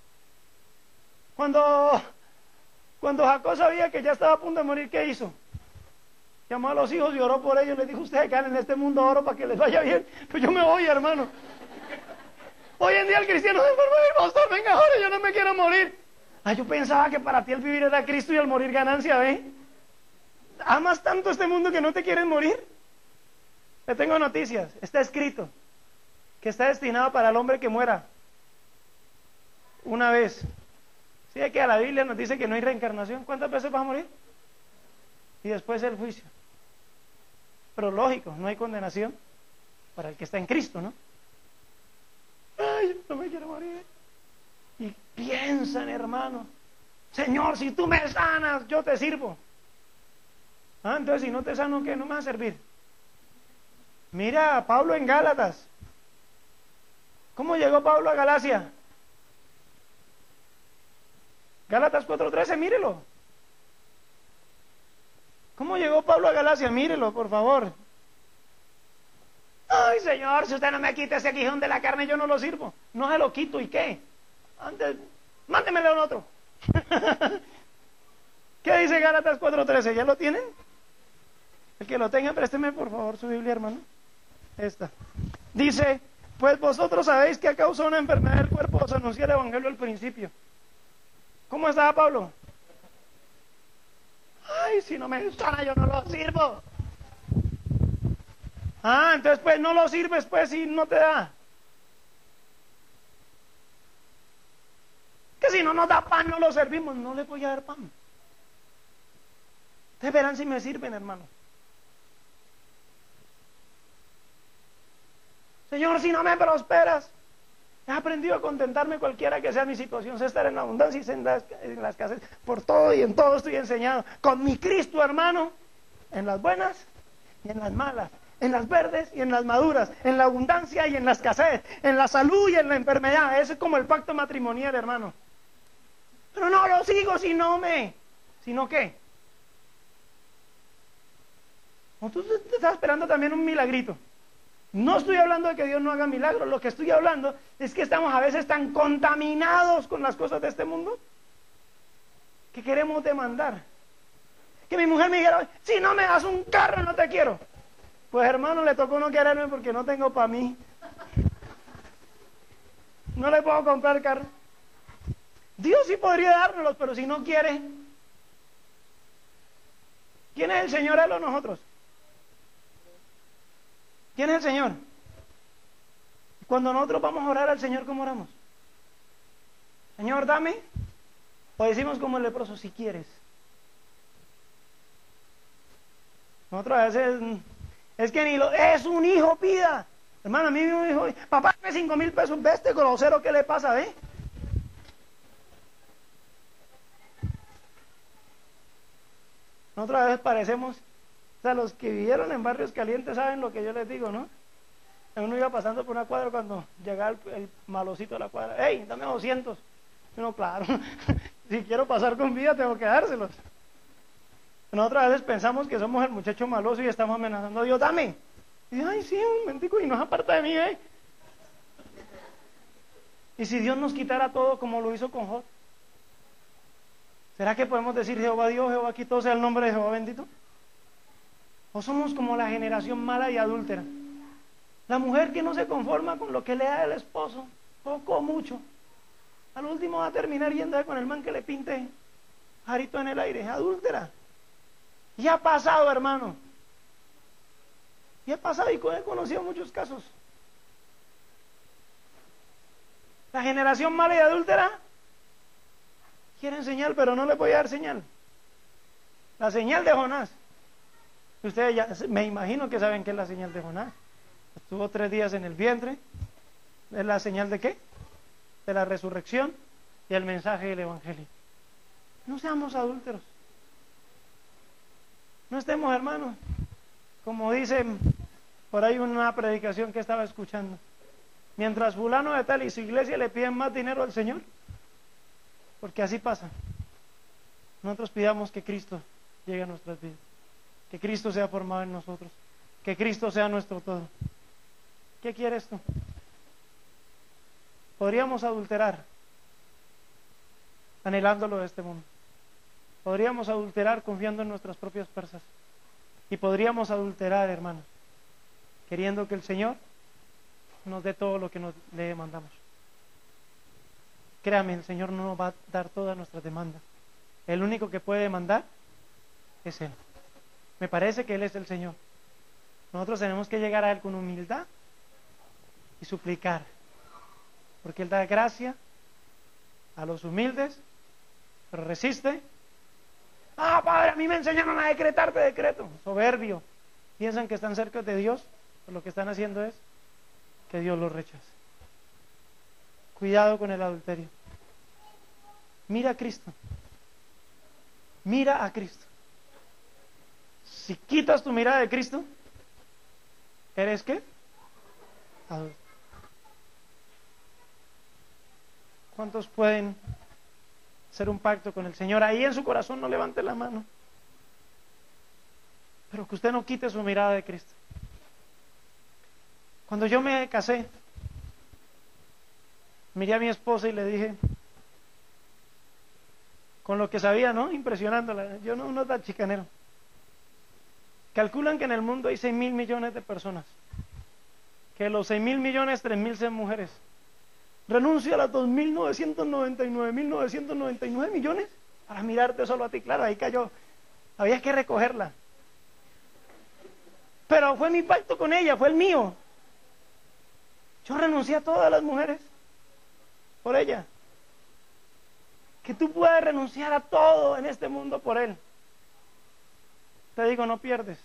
Cuando Jacob sabía que ya estaba a punto de morir, ¿qué hizo? Llamó a los hijos y oró por ellos. Les dijo, ustedes quedan en este mundo oro para que les vaya bien. Pues yo me voy, hermano. Hoy en día el cristiano se enferma, pastor, venga ahora, yo no me quiero morir. Yo pensaba que para ti el vivir era Cristo y el morir ganancia, ¿ve? ¿Amas tanto este mundo que no te quieres morir? Le tengo noticias, está escrito que está destinado para el hombre que muera una vez. Sí, que a la Biblia nos dice que no hay reencarnación. ¿Cuántas veces vas a morir? Y después el juicio. Pero lógico, no hay condenación para el que está en Cristo, ¿no? Ay, no me quiero morir. Y piensan, hermano, Señor, si tú me sanas, yo te sirvo. Entonces si no te sano, ¿qué? No me va a servir. Mira a Pablo en Gálatas. ¿Cómo llegó Pablo a Galacia? Gálatas 4:13, mírelo. ¿Cómo llegó Pablo a Galacia? Mírelo, por favor. Ay, Señor, si usted no me quita ese aguijón de la carne, yo no lo sirvo. No se lo quito, ¿y qué? Antes, mándemelo en otro. ¿Qué dice Gálatas 4:13? ¿Ya lo tienen? El que lo tenga, présteme por favor su Biblia, hermano. Esta. Dice, pues vosotros sabéis que a causa de una enfermedad del cuerpo os anuncié el evangelio al principio. ¿Cómo estaba Pablo? Ay, si no me sana yo no lo sirvo. Ah, entonces pues no lo sirves pues si no te da. Que si no nos da pan no lo servimos, no le voy a dar pan. Ustedes verán si me sirven, hermano. Señor, si no me prosperas, he aprendido a contentarme cualquiera que sea mi situación, sé estar en la abundancia y sé en la escasez. Por todo y en todo estoy enseñado. Con mi Cristo, hermano, en las buenas y en las malas, en las verdes y en las maduras, en la abundancia y en la escasez, en la salud y en la enfermedad. Ese es como el pacto matrimonial, hermano. Pero no lo sigo ¿sino qué? ¿O tú te estás esperando también un milagrito? No estoy hablando de que Dios no haga milagros, lo que estoy hablando es que estamos a veces tan contaminados con las cosas de este mundo que queremos demandar. Que mi mujer me dijera, si no me das un carro no te quiero. Pues hermano, le tocó no quererme porque no tengo para mí. No le puedo comprar carro. Dios sí podría dárnoslos, pero si no quiere. ¿Quién es el Señor, él o nosotros? ¿Quién es el Señor? Cuando nosotros vamos a orar al Señor, ¿cómo oramos? Señor, dame. O decimos como el leproso, si quieres. Nosotros a veces, es que ni lo, es un hijo, pida. Hermano, a mí mi hijo, papá, dame 5,000 pesos, ve este grosero, ¿qué le pasa, ve? Nosotros a veces parecemos, o sea, los que vivieron en barrios calientes saben lo que yo les digo, ¿no? Uno iba pasando por una cuadra cuando llegaba el malocito de la cuadra, ¡hey, dame 200! Y uno, claro, si quiero pasar con vida tengo que dárselos. Nosotros a veces pensamos que somos el muchacho maloso y estamos amenazando a Dios, ¡dame! Y ay, sí, un momentico, y no se aparta de mí, ¿eh? Y si Dios nos quitara todo como lo hizo con Job, ¿será que podemos decir Jehová Dios, Jehová quitó, sea el nombre de Jehová bendito? ¿O somos como la generación mala y adúltera? La mujer que no se conforma con lo que le da el esposo, poco o mucho, al último va a terminar yendo con el man que le pinte jarito en el aire, es adúltera. Y ha pasado, hermano. Y ha pasado y he conocido muchos casos. La generación mala y adúltera quieren señal, pero no le voy a dar señal. La señal de Jonás. Ustedes ya, me imagino que saben qué es la señal de Jonás. Estuvo 3 días en el vientre. ¿Es la señal de qué? De la resurrección y el mensaje del evangelio. No seamos adúlteros. No estemos, hermanos, como dicen por ahí una predicación que estaba escuchando. Mientras fulano de tal y su iglesia le piden más dinero al Señor, porque así pasa. Nosotros pidamos que Cristo llegue a nuestras vidas, que Cristo sea formado en nosotros, que Cristo sea nuestro todo. ¿Qué quieres tú? Podríamos adulterar anhelándolo de este mundo. Podríamos adulterar confiando en nuestras propias fuerzas. Y podríamos adulterar, hermanos, queriendo que el Señor nos dé todo lo que le demandamos. Créame, el Señor no nos va a dar todas nuestras demandas. El único que puede demandar es Él. Me parece que Él es el Señor. Nosotros tenemos que llegar a Él con humildad y suplicar, porque Él da gracia a los humildes, pero resiste. Ah, Padre, a mí me enseñaron a decretar, te decreto. Soberbio. Piensan que están cerca de Dios, pero lo que están haciendo es que Dios los rechace. Cuidado con el adulterio. Mira a Cristo. Mira a Cristo. Si quitas tu mirada de Cristo, ¿eres qué? Adulto. ¿Cuántos pueden hacer un pacto con el Señor? Ahí en su corazón no levante la mano, pero que usted no quite su mirada de Cristo. Cuando yo me casé, miré a mi esposa y le dije, con lo que sabía, ¿no? Impresionándola, yo no tan chicanero. Calculan que en el mundo hay 6,000 millones de personas. que los 6.000 millones, 3.000 sean mujeres. Renuncio a las 2.999.999 millones para mirarte solo a ti. Claro, ahí cayó. Había que recogerla. Pero fue mi pacto con ella, fue el mío. Yo renuncié a todas las mujeres por ella. Que tú puedes renunciar a todo en este mundo por él. Te digo, no pierdes.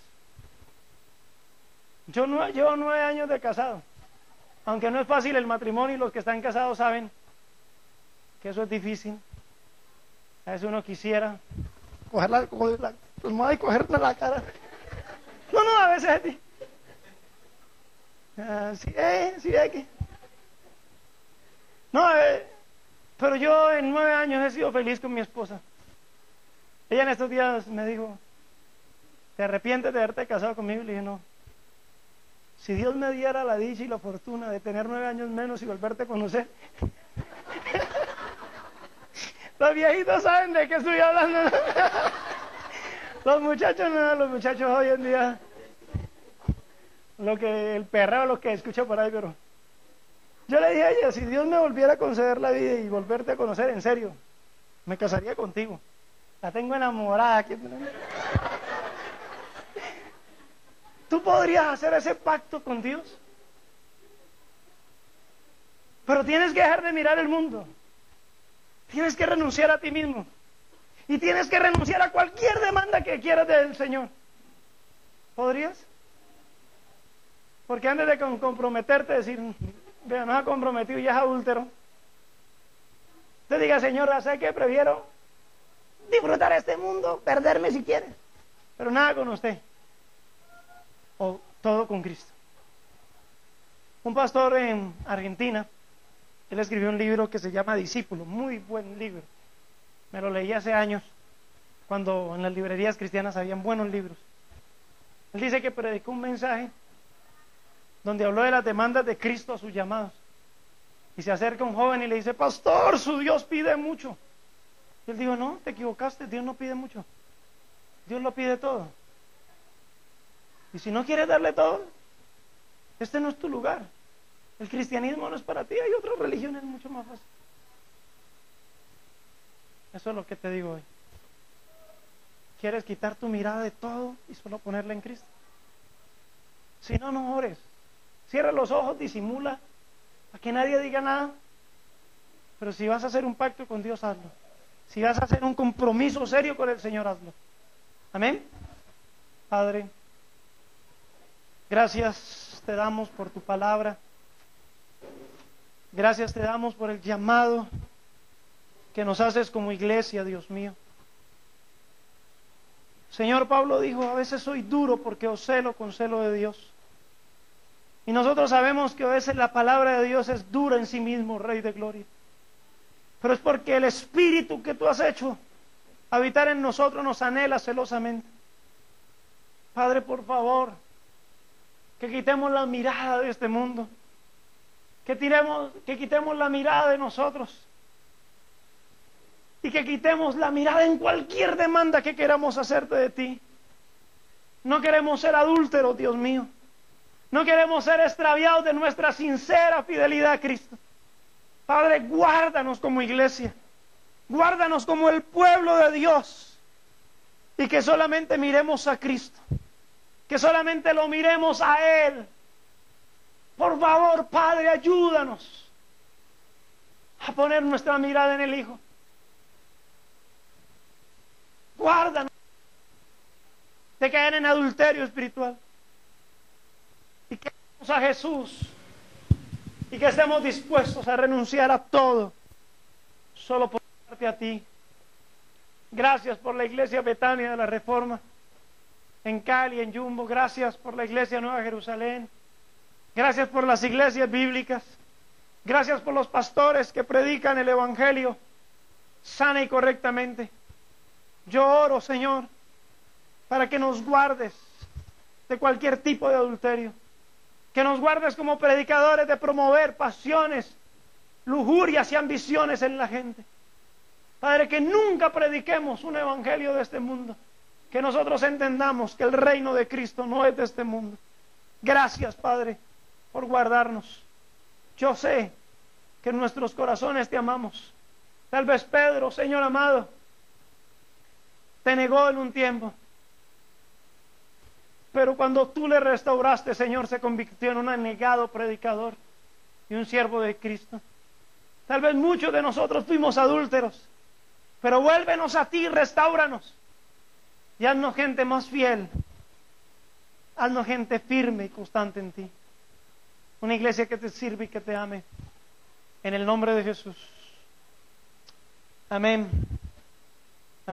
Yo llevo 9 años de casado. Aunque no es fácil el matrimonio, y los que están casados saben que eso es difícil. A veces uno quisiera cogerla y cogerla la cara. No, a veces sí, aquí. No, pero yo en 9 años he sido feliz con mi esposa. Ella en estos días me dijo, ¿te arrepientes de haberte casado conmigo? Y le dije, no. Si Dios me diera la dicha y la fortuna de tener 9 años menos y volverte a conocer. Los viejitos saben de qué estoy hablando. Los muchachos no, los muchachos hoy en día, el perreo, lo que escucho por ahí, pero yo le dije a ella, si Dios me volviera a conceder la vida y volverte a conocer, en serio, me casaría contigo. La tengo enamorada aquí. ¿Tú podrías hacer ese pacto con Dios? Pero tienes que dejar de mirar el mundo. Tienes que renunciar a ti mismo. Y tienes que renunciar a cualquier demanda que quieras del Señor. ¿Podrías? Porque antes de comprometerte, decir, vea, no se ha comprometido y ya es adúltero. Te diga, Señor, sé que prefiero disfrutar este mundo, perderme si quieres, pero nada con usted. O todo con Cristo. Un pastor en Argentina, él escribió un libro que se llama Discípulo, muy buen libro. Me lo leí hace años, cuando en las librerías cristianas habían buenos libros. Él dice que predicó un mensaje donde habló de las demandas de Cristo a sus llamados. Y se acerca un joven y le dice, pastor, su Dios pide mucho. Y él dijo, no, te equivocaste, Dios no pide mucho. Dios lo pide todo. Y si no quieres darle todo, este no es tu lugar. El cristianismo no es para ti, hay otras religiones mucho más fáciles. Eso es lo que te digo hoy. ¿Quieres quitar tu mirada de todo y solo ponerla en Cristo? Si no, no ores. Cierra los ojos, disimula, para que nadie diga nada. Pero si vas a hacer un pacto con Dios, hazlo. Si vas a hacer un compromiso serio con el Señor, hazlo. Amén. Padre, gracias te damos por tu palabra. Gracias te damos por el llamado que nos haces como iglesia, Dios mío. Señor, Pablo dijo, a veces soy duro porque os celo con celo de Dios. Y nosotros sabemos que a veces la palabra de Dios es dura en sí mismo, Rey de Gloria. Pero es porque el Espíritu que tú has hecho habitar en nosotros nos anhela celosamente. Padre, por favor, que quitemos la mirada de este mundo. Que quitemos la mirada de nosotros. Y que quitemos la mirada en cualquier demanda que queramos hacerte de ti. No queremos ser adúlteros, Dios mío. No queremos ser extraviados de nuestra sincera fidelidad a Cristo. Padre, guárdanos como iglesia. Guárdanos como el pueblo de Dios. Y que solamente miremos a Cristo. Que solamente lo miremos a Él. Por favor, Padre, ayúdanos a poner nuestra mirada en el Hijo. Guárdanos de caer en adulterio espiritual. Y que amemos a Jesús. Y que estemos dispuestos a renunciar a todo. Solo por darte a ti. Gracias por la iglesia Betania de la Reforma. En Cali, en Jumbo. Gracias por la iglesia Nueva Jerusalén. Gracias por las iglesias bíblicas. Gracias por los pastores que predican el Evangelio sana y correctamente. Yo oro, Señor, para que nos guardes de cualquier tipo de adulterio. Que nos guardes como predicadores de promover pasiones, lujurias y ambiciones en la gente. Padre, que nunca prediquemos un evangelio de este mundo. Que nosotros entendamos que el reino de Cristo no es de este mundo. Gracias, Padre, por guardarnos. Yo sé que en nuestros corazones te amamos. Tal vez Pedro, Señor amado, te negó en un tiempo. Pero cuando tú le restauraste, Señor, se convirtió en un anegado predicador y un siervo de Cristo. Tal vez muchos de nosotros fuimos adúlteros, pero vuélvenos a ti, restáuranos. Y haznos gente más fiel. Haznos gente firme y constante en ti. Una iglesia que te sirve y que te ame. En el nombre de Jesús. Amén.